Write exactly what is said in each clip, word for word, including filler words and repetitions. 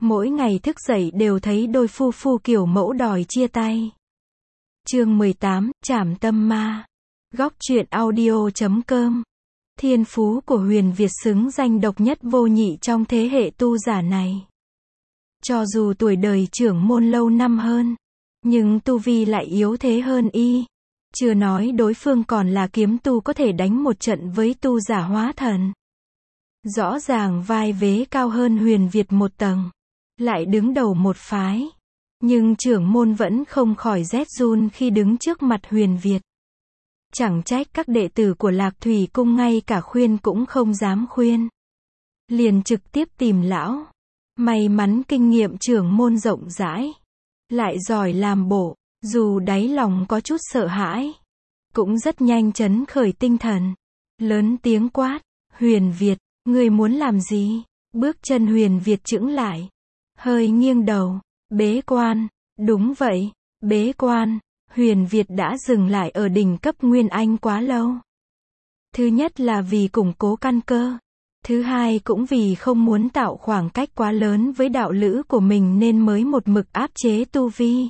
Mỗi ngày thức dậy đều thấy đôi phu phu kiểu mẫu đòi chia tay. Chương mười tám, Trảm tâm ma. Góc truyện audio chấm com. Thiên phú của Huyền Việt xứng danh độc nhất vô nhị trong thế hệ tu giả này. Cho dù tuổi đời trưởng môn lâu năm hơn, nhưng tu vi lại yếu thế hơn y. Chưa nói đối phương còn là kiếm tu có thể đánh một trận với tu giả hóa thần. Rõ ràng vai vế cao hơn Huyền Việt một tầng, lại đứng đầu một phái. Nhưng trưởng môn vẫn không khỏi rét run khi đứng trước mặt Huyền Việt. Chẳng trách các đệ tử của Lạc Thủy Cung ngay cả khuyên cũng không dám khuyên. Liền trực tiếp tìm lão. May mắn kinh nghiệm trưởng môn rộng rãi, lại giỏi làm bộ, dù đáy lòng có chút sợ hãi, cũng rất nhanh chấn khởi tinh thần. Lớn tiếng quát, Huyền Việt, ngươi muốn làm gì? Bước chân Huyền Việt chững lại, hơi nghiêng đầu, bế quan. Đúng vậy, bế quan. Huyền Việt đã dừng lại ở đỉnh cấp Nguyên Anh quá lâu. Thứ nhất là vì củng cố căn cơ. Thứ hai cũng vì không muốn tạo khoảng cách quá lớn với đạo lữ của mình nên mới một mực áp chế tu vi.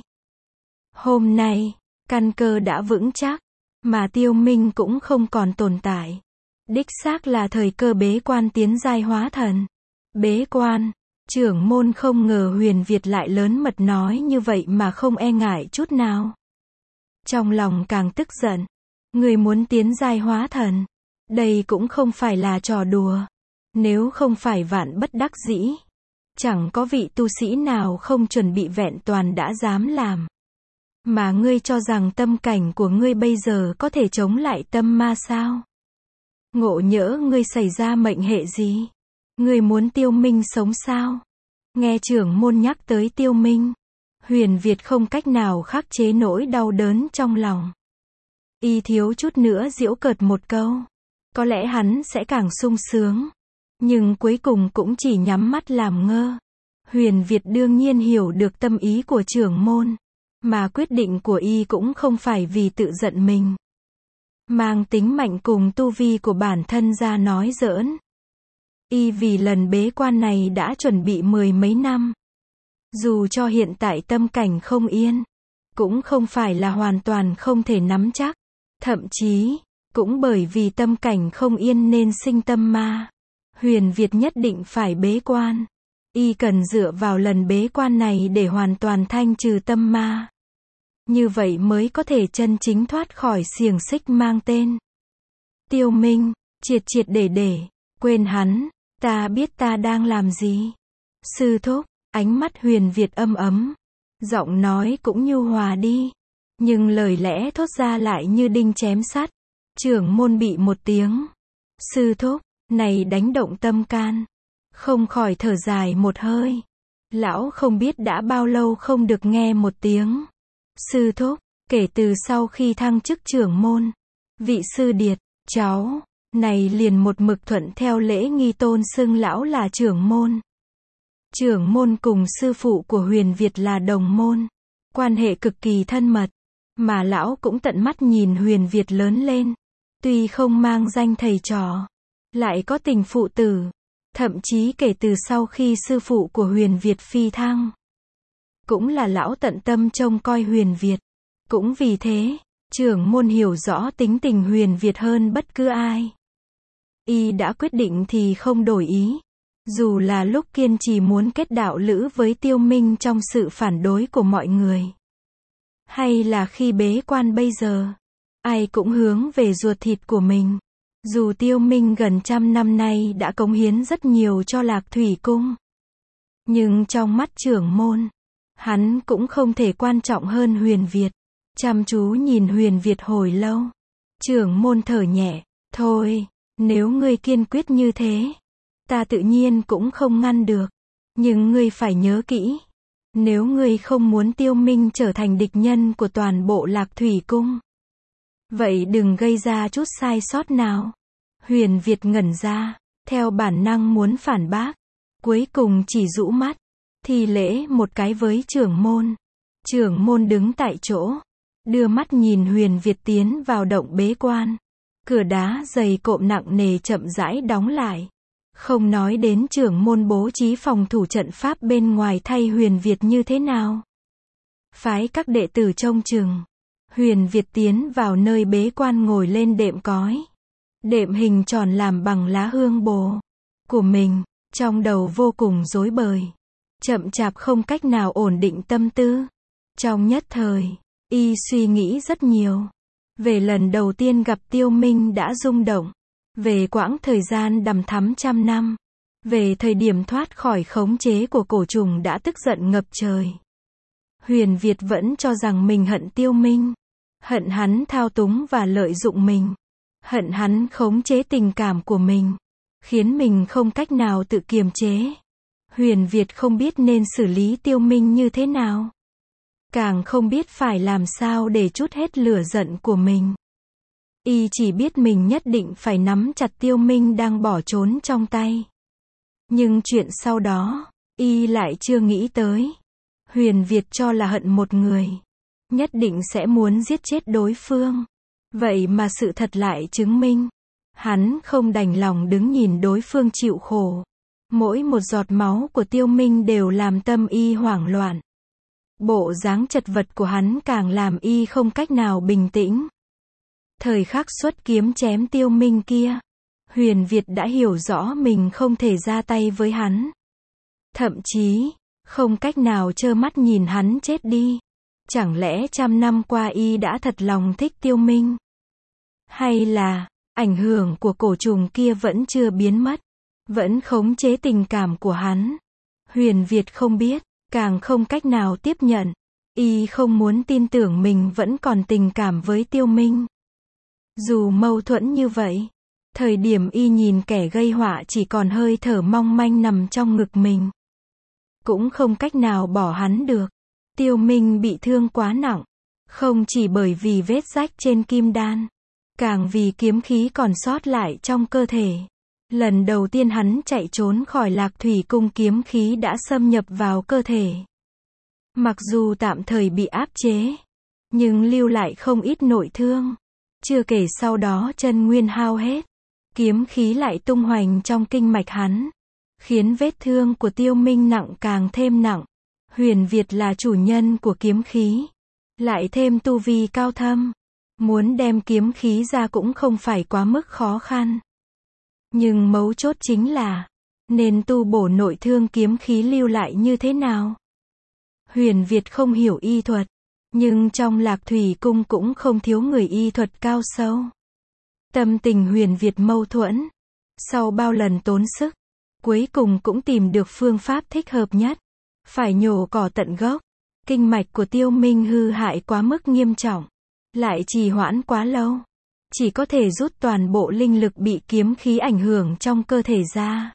Hôm nay, căn cơ đã vững chắc, mà Tiêu Minh cũng không còn tồn tại. Đích xác là thời cơ bế quan tiến giai hóa thần. Bế quan, trưởng môn không ngờ Huyền Việt lại lớn mật nói như vậy mà không e ngại chút nào. Trong lòng càng tức giận. Người muốn tiến giai hóa thần, đây cũng không phải là trò đùa. Nếu không phải vạn bất đắc dĩ, chẳng có vị tu sĩ nào không chuẩn bị vẹn toàn đã dám làm. Mà ngươi cho rằng tâm cảnh của ngươi bây giờ có thể chống lại tâm ma sao? Ngộ nhỡ ngươi xảy ra mệnh hệ gì? Ngươi muốn Tiêu Minh sống sao? Nghe trưởng môn nhắc tới Tiêu Minh, Huyền Việt không cách nào khắc chế nỗi đau đớn trong lòng. Y thiếu chút nữa giễu cợt một câu. Có lẽ hắn sẽ càng sung sướng. Nhưng cuối cùng cũng chỉ nhắm mắt làm ngơ. Huyền Việt đương nhiên hiểu được tâm ý của trưởng môn. Mà quyết định của y cũng không phải vì tự giận mình. Mang tính mạnh cùng tu vi của bản thân ra nói giỡn. Y vì lần bế quan này đã chuẩn bị mười mấy năm. Dù cho hiện tại tâm cảnh không yên, cũng không phải là hoàn toàn không thể nắm chắc. Thậm chí, cũng bởi vì tâm cảnh không yên nên sinh tâm ma. Huyền Việt nhất định phải bế quan. Y cần dựa vào lần bế quan này để hoàn toàn thanh trừ tâm ma. Như vậy mới có thể chân chính thoát khỏi xiềng xích mang tên Tiêu Minh, triệt triệt để để, quên hắn, ta biết ta đang làm gì. Sư thúc, ánh mắt Huyền Việt âm ấm, giọng nói cũng nhu hòa đi, nhưng lời lẽ thốt ra lại như đinh chém sắt. Trưởng môn bị một tiếng sư thúc này đánh động tâm can, không khỏi thở dài một hơi. Lão không biết đã bao lâu không được nghe một tiếng sư thúc. Kể từ sau khi thăng chức trưởng môn, vị sư điệt, cháu này liền một mực thuận theo lễ nghi tôn xưng lão là trưởng môn. Trưởng môn cùng sư phụ của Huyền Việt là đồng môn, quan hệ cực kỳ thân mật, mà lão cũng tận mắt nhìn Huyền Việt lớn lên. Tuy không mang danh thầy trò, lại có tình phụ tử. Thậm chí kể từ sau khi sư phụ của Huyền Việt phi thăng, cũng là lão tận tâm trông coi Huyền Việt. Cũng vì thế, trưởng môn hiểu rõ tính tình Huyền Việt hơn bất cứ ai. Y đã quyết định thì không đổi ý. Dù là lúc kiên trì muốn kết đạo lữ với Tiêu Minh trong sự phản đối của mọi người, hay là khi bế quan bây giờ, ai cũng hướng về ruột thịt của mình. Dù Tiêu Minh gần trăm năm nay đã cống hiến rất nhiều cho Lạc Thủy Cung, nhưng trong mắt trưởng môn, hắn cũng không thể quan trọng hơn Huyền Việt. Chăm chú nhìn Huyền Việt hồi lâu, trưởng môn thở nhẹ, thôi, nếu ngươi kiên quyết như thế, ta tự nhiên cũng không ngăn được. Nhưng ngươi phải nhớ kỹ, nếu ngươi không muốn Tiêu Minh trở thành địch nhân của toàn bộ Lạc Thủy Cung, vậy đừng gây ra chút sai sót nào. Huyền Việt ngẩn ra, theo bản năng muốn phản bác, cuối cùng chỉ rũ mắt, thi lễ một cái với trưởng môn. Trưởng môn đứng tại chỗ, đưa mắt nhìn Huyền Việt tiến vào động bế quan. Cửa đá dày cộm nặng nề chậm rãi đóng lại. Không nói đến trưởng môn bố trí phòng thủ trận pháp bên ngoài thay Huyền Việt như thế nào. Phái các đệ tử trông chừng. Huyền Việt tiến vào nơi bế quan ngồi lên đệm cói. Đệm hình tròn làm bằng lá hương bồ của mình, trong đầu vô cùng rối bời. Chậm chạp không cách nào ổn định tâm tư. Trong nhất thời, y suy nghĩ rất nhiều. Về lần đầu tiên gặp Tiêu Minh đã rung động. Về quãng thời gian đằm thắm trăm năm. Về thời điểm thoát khỏi khống chế của cổ trùng đã tức giận ngập trời. Huyền Việt vẫn cho rằng mình hận Tiêu Minh. Hận hắn thao túng và lợi dụng mình. Hận hắn khống chế tình cảm của mình. Khiến mình không cách nào tự kiềm chế. Huyền Việt không biết nên xử lý Tiêu Minh như thế nào. Càng không biết phải làm sao để trút hết lửa giận của mình. Y chỉ biết mình nhất định phải nắm chặt Tiêu Minh đang bỏ trốn trong tay. Nhưng chuyện sau đó, Y lại chưa nghĩ tới. Huyền Việt cho là hận một người. Nhất định sẽ muốn giết chết đối phương. Vậy mà sự thật lại chứng minh. Hắn không đành lòng đứng nhìn đối phương chịu khổ. Mỗi một giọt máu của Tiêu Minh đều làm tâm Y hoảng loạn. Bộ dáng chật vật của hắn càng làm Y không cách nào bình tĩnh. Thời khắc xuất kiếm chém Tiêu Minh kia, Huyền Việt đã hiểu rõ mình không thể ra tay với hắn. Thậm chí, không cách nào trơ mắt nhìn hắn chết đi. Chẳng lẽ trăm năm qua Y đã thật lòng thích Tiêu Minh? Hay là, ảnh hưởng của cổ trùng kia vẫn chưa biến mất, vẫn khống chế tình cảm của hắn? Huyền Việt không biết, càng không cách nào tiếp nhận. Y không muốn tin tưởng mình vẫn còn tình cảm với Tiêu Minh. Dù mâu thuẫn như vậy, thời điểm Y nhìn kẻ gây họa chỉ còn hơi thở mong manh nằm trong ngực mình, cũng không cách nào bỏ hắn được. Tiêu Minh bị thương quá nặng, không chỉ bởi vì vết rách trên kim đan, càng vì kiếm khí còn sót lại trong cơ thể. Lần đầu tiên hắn chạy trốn khỏi Lạc Thủy Cung, kiếm khí đã xâm nhập vào cơ thể. Mặc dù tạm thời bị áp chế, nhưng lưu lại không ít nội thương. Chưa kể sau đó chân nguyên hao hết, kiếm khí lại tung hoành trong kinh mạch hắn, khiến vết thương của Tiêu Minh nặng càng thêm nặng. Huyền Việt là chủ nhân của kiếm khí, lại thêm tu vi cao thâm, muốn đem kiếm khí ra cũng không phải quá mức khó khăn. Nhưng mấu chốt chính là, nên tu bổ nội thương kiếm khí lưu lại như thế nào? Huyền Việt không hiểu y thuật, nhưng trong Lạc Thủy Cung cũng không thiếu người y thuật cao sâu. Tâm tình Huyền Việt mâu thuẫn. Sau bao lần tốn sức, cuối cùng cũng tìm được phương pháp thích hợp nhất. Phải nhổ cỏ tận gốc. Kinh mạch của Tiêu Minh hư hại quá mức nghiêm trọng, lại trì hoãn quá lâu. Chỉ có thể rút toàn bộ linh lực bị kiếm khí ảnh hưởng trong cơ thể ra.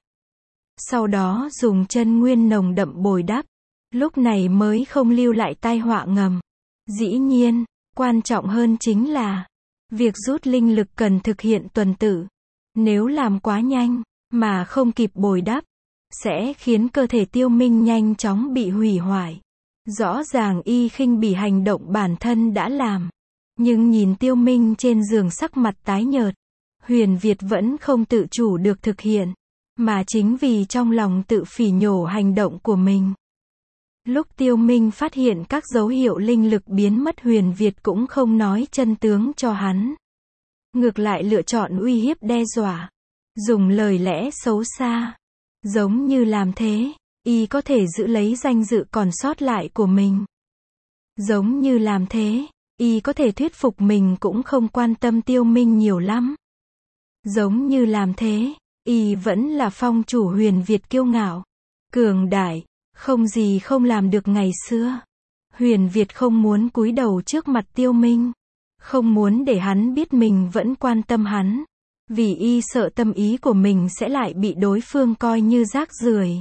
Sau đó dùng chân nguyên nồng đậm bồi đắp. Lúc này mới không lưu lại tai họa ngầm. Dĩ nhiên, quan trọng hơn chính là, việc rút linh lực cần thực hiện tuần tự. Nếu làm quá nhanh, mà không kịp bồi đắp, sẽ khiến cơ thể Tiêu Minh nhanh chóng bị hủy hoại. Rõ ràng Y khinh bỉ hành động bản thân đã làm. Nhưng nhìn Tiêu Minh trên giường sắc mặt tái nhợt, Huyền Việt vẫn không tự chủ được thực hiện. Mà chính vì trong lòng tự phỉ nhổ hành động của mình. Lúc Tiêu Minh phát hiện các dấu hiệu linh lực biến mất, Huyền Việt cũng không nói chân tướng cho hắn. Ngược lại lựa chọn uy hiếp đe dọa. Dùng lời lẽ xấu xa. Giống như làm thế, Y có thể giữ lấy danh dự còn sót lại của mình. Giống như làm thế, Y có thể thuyết phục mình cũng không quan tâm Tiêu Minh nhiều lắm. Giống như làm thế, Y vẫn là phong chủ Huyền Việt kiêu ngạo, cường đại, không gì không làm được ngày xưa. Huyền Việt không muốn cúi đầu trước mặt Tiêu Minh, không muốn để hắn biết mình vẫn quan tâm hắn, vì Y sợ tâm ý của mình sẽ lại bị đối phương coi như rác rưởi.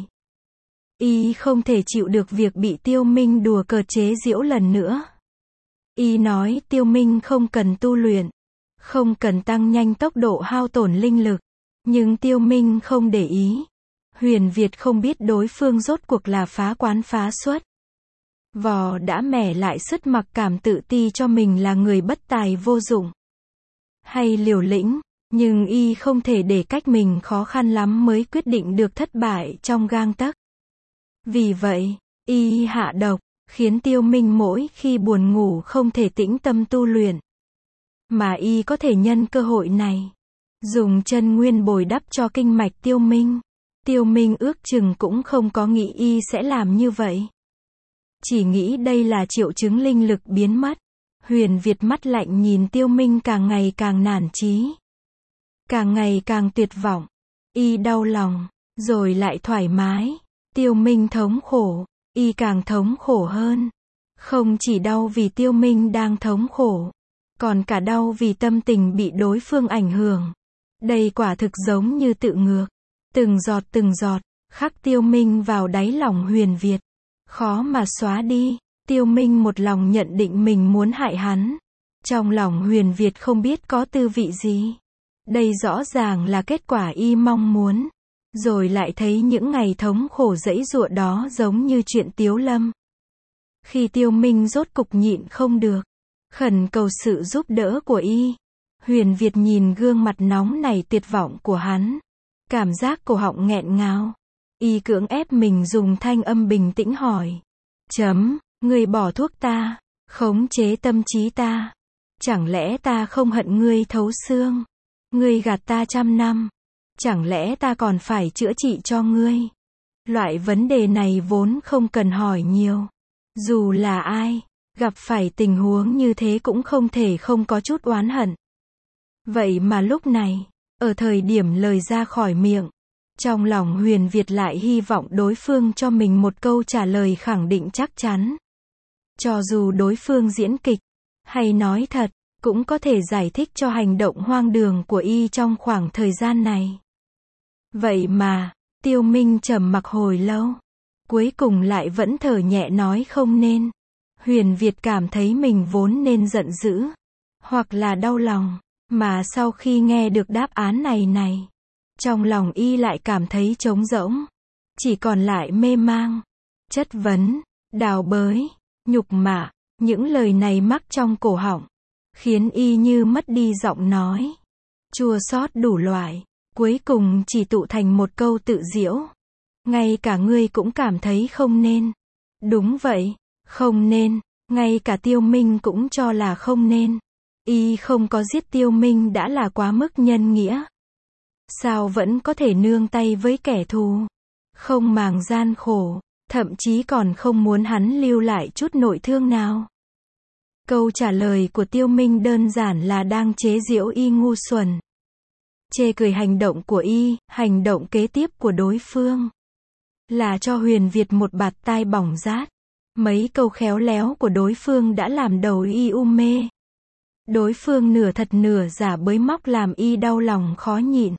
Y không thể chịu được việc bị Tiêu Minh đùa cợt chế giễu lần nữa. Y nói Tiêu Minh không cần tu luyện, không cần tăng nhanh tốc độ hao tổn linh lực. Nhưng Tiêu Minh không để ý. Huyền Việt không biết đối phương rốt cuộc là phá quán phá xuất. Vò đã mẻ lại sứt mặc cảm tự ti cho mình là người bất tài vô dụng. Hay liều lĩnh, Nhưng y không thể để cách mình khó khăn lắm mới quyết định được thất bại trong gang tấc. Vì vậy, y hạ độc, khiến Tiêu Minh mỗi khi buồn ngủ không thể tĩnh tâm tu luyện. Mà y có thể nhân cơ hội này, dùng chân nguyên bồi đắp cho kinh mạch Tiêu Minh. Tiêu Minh ước chừng cũng không có nghĩ y sẽ làm như vậy. Chỉ nghĩ đây là triệu chứng linh lực biến mất. Huyền Việt mắt lạnh nhìn Tiêu Minh càng ngày càng nản chí. Càng ngày càng tuyệt vọng. Y đau lòng, rồi lại thoải mái. Tiêu Minh thống khổ, y càng thống khổ hơn. Không chỉ đau vì Tiêu Minh đang thống khổ, còn cả đau vì tâm tình bị đối phương ảnh hưởng. Đây quả thực giống như tự ngược. Từng giọt từng giọt, khắc Tiêu Minh vào đáy lòng Huyền Việt. Khó mà xóa đi. Tiêu Minh một lòng nhận định mình muốn hại hắn. Trong lòng Huyền Việt không biết có tư vị gì. Đây rõ ràng là kết quả y mong muốn. Rồi lại thấy những ngày thống khổ dẫy dụa đó giống như chuyện tiếu lâm. Khi Tiêu Minh rốt cục nhịn không được, khẩn cầu sự giúp đỡ của y. Huyền Việt nhìn gương mặt nóng này tuyệt vọng của hắn. Cảm giác cổ họng nghẹn ngào. Y cưỡng ép mình dùng thanh âm bình tĩnh hỏi. Chấm, ngươi bỏ thuốc ta, khống chế tâm trí ta. Chẳng lẽ ta không hận ngươi thấu xương? Ngươi gạt ta trăm năm. Chẳng lẽ ta còn phải chữa trị cho ngươi? Loại vấn đề này vốn không cần hỏi nhiều. Dù là ai, gặp phải tình huống như thế cũng không thể không có chút oán hận. Vậy mà lúc này, ở thời điểm lời ra khỏi miệng, trong lòng Huyền Việt lại hy vọng đối phương cho mình một câu trả lời khẳng định chắc chắn. Cho dù đối phương diễn kịch, hay nói thật, cũng có thể giải thích cho hành động hoang đường của y trong khoảng thời gian này. Vậy mà, Tiêu Minh trầm mặc hồi lâu, cuối cùng lại vẫn thở nhẹ nói không nên. Huyền Việt cảm thấy mình vốn nên giận dữ, hoặc là đau lòng, mà sau khi nghe được đáp án này này, trong lòng y lại cảm thấy trống rỗng, chỉ còn lại mê mang, chất vấn, đào bới, nhục mạ. Những lời này mắc trong cổ họng, khiến y như mất đi giọng nói, chua xót đủ loại, cuối cùng chỉ tụ thành một câu tự giễu. Ngay cả ngươi cũng cảm thấy không nên. Đúng vậy, không nên, ngay cả Tiêu Minh cũng cho là không nên. Y không có giết Tiêu Minh đã là quá mức nhân nghĩa. Sao vẫn có thể nương tay với kẻ thù, không màng gian khổ, thậm chí còn không muốn hắn lưu lại chút nội thương nào. Câu trả lời của Tiêu Minh đơn giản là đang chế giễu y ngu xuẩn. Chê cười hành động của y, hành động kế tiếp của đối phương là cho Huyền Việt một bạt tai bỏng rát. Mấy câu khéo léo của đối phương đã làm đầu y u mê. Đối phương nửa thật nửa giả bới móc làm y đau lòng khó nhịn.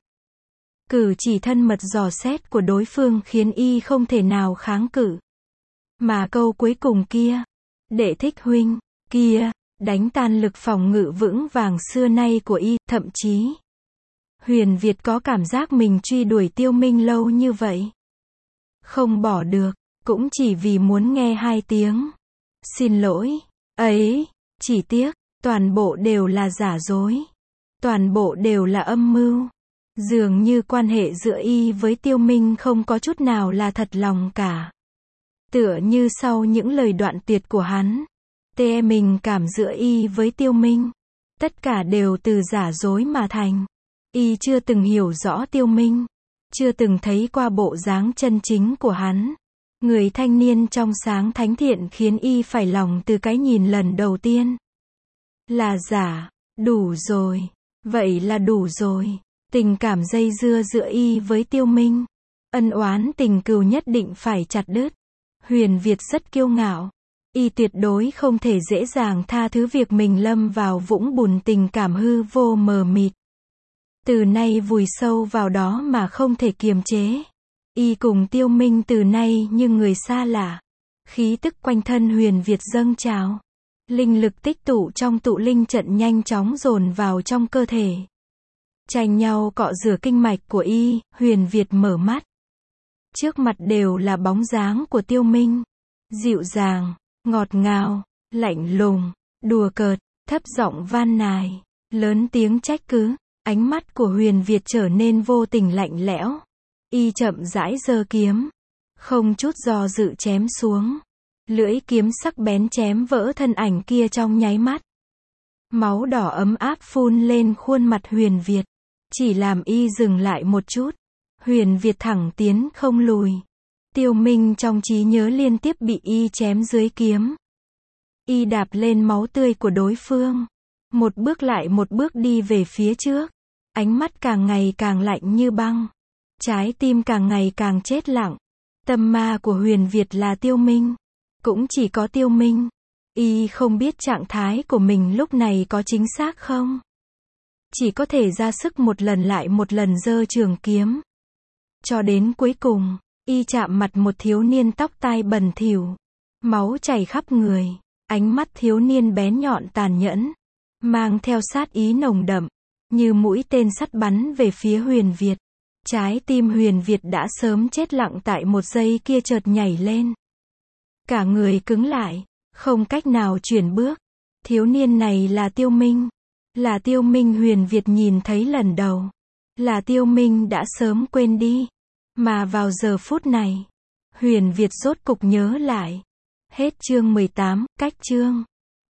Cử chỉ thân mật dò xét của đối phương khiến y không thể nào kháng cự. Mà câu cuối cùng kia, đệ thích huynh, kia, đánh tan lực phòng ngự vững vàng xưa nay của y, thậm chí Huyền Việt có cảm giác mình truy đuổi Tiêu Minh lâu như vậy, không bỏ được, cũng chỉ vì muốn nghe hai tiếng xin lỗi ấy. Chỉ tiếc, toàn bộ đều là giả dối, toàn bộ đều là âm mưu. Dường như quan hệ giữa y với Tiêu Minh không có chút nào là thật lòng cả. Tựa như sau những lời đoạn tuyệt của hắn, tê mình cảm giữa y với Tiêu Minh, tất cả đều từ giả dối mà thành. Y chưa từng hiểu rõ Tiêu Minh, chưa từng thấy qua bộ dáng chân chính của hắn. Người thanh niên trong sáng thánh thiện khiến y phải lòng từ cái nhìn lần đầu tiên. Là giả, đủ rồi, vậy là đủ rồi. Tình cảm dây dưa giữa y với Tiêu Minh, ân oán tình cừu nhất định phải chặt đứt. Huyền Việt rất kiêu ngạo, y tuyệt đối không thể dễ dàng tha thứ việc mình lâm vào vũng bùn tình cảm hư vô mờ mịt. Từ nay vùi sâu vào đó mà không thể kiềm chế. Y cùng Tiêu Minh từ nay như người xa lạ. Khí tức quanh thân Huyền Việt dâng trào. Linh lực tích tụ trong tụ linh trận nhanh chóng dồn vào trong cơ thể. Tranh nhau cọ rửa kinh mạch của y, Huyền Việt mở mắt. Trước mặt đều là bóng dáng của Tiêu Minh. Dịu dàng, ngọt ngào, lạnh lùng, đùa cợt, thấp giọng van nài, lớn tiếng trách cứ. Ánh mắt của Huyền Việt trở nên vô tình lạnh lẽo. Y chậm rãi giơ kiếm, không chút do dự chém xuống. Lưỡi kiếm sắc bén chém vỡ thân ảnh kia trong nháy mắt. Máu đỏ ấm áp phun lên khuôn mặt Huyền Việt, chỉ làm y dừng lại một chút. Huyền Việt thẳng tiến không lùi. Tiêu Minh trong trí nhớ liên tiếp bị y chém dưới kiếm. Y đạp lên máu tươi của đối phương, một bước lại một bước đi về phía trước. Ánh mắt càng ngày càng lạnh như băng, trái tim càng ngày càng chết lặng. Tâm ma của Huyền Việt là Tiêu Minh, cũng chỉ có Tiêu Minh. Y không biết trạng thái của mình lúc này có chính xác không, chỉ có thể ra sức một lần lại một lần giơ trường kiếm. Cho đến cuối cùng, y chạm mặt một thiếu niên tóc tai bẩn thỉu, máu chảy khắp người. Ánh mắt thiếu niên bén nhọn tàn nhẫn, mang theo sát ý nồng đậm, như mũi tên sắt bắn về phía Huyền Việt. Trái tim Huyền Việt đã sớm chết lặng tại một giây kia chợt nhảy lên. Cả người cứng lại, không cách nào chuyển bước. Thiếu niên này là Tiêu Minh. Là Tiêu Minh Huyền Việt nhìn thấy lần đầu. Là Tiêu Minh đã sớm quên đi. Mà vào giờ phút này, Huyền Việt rốt cục nhớ lại. Hết chương mười tám, cách chương.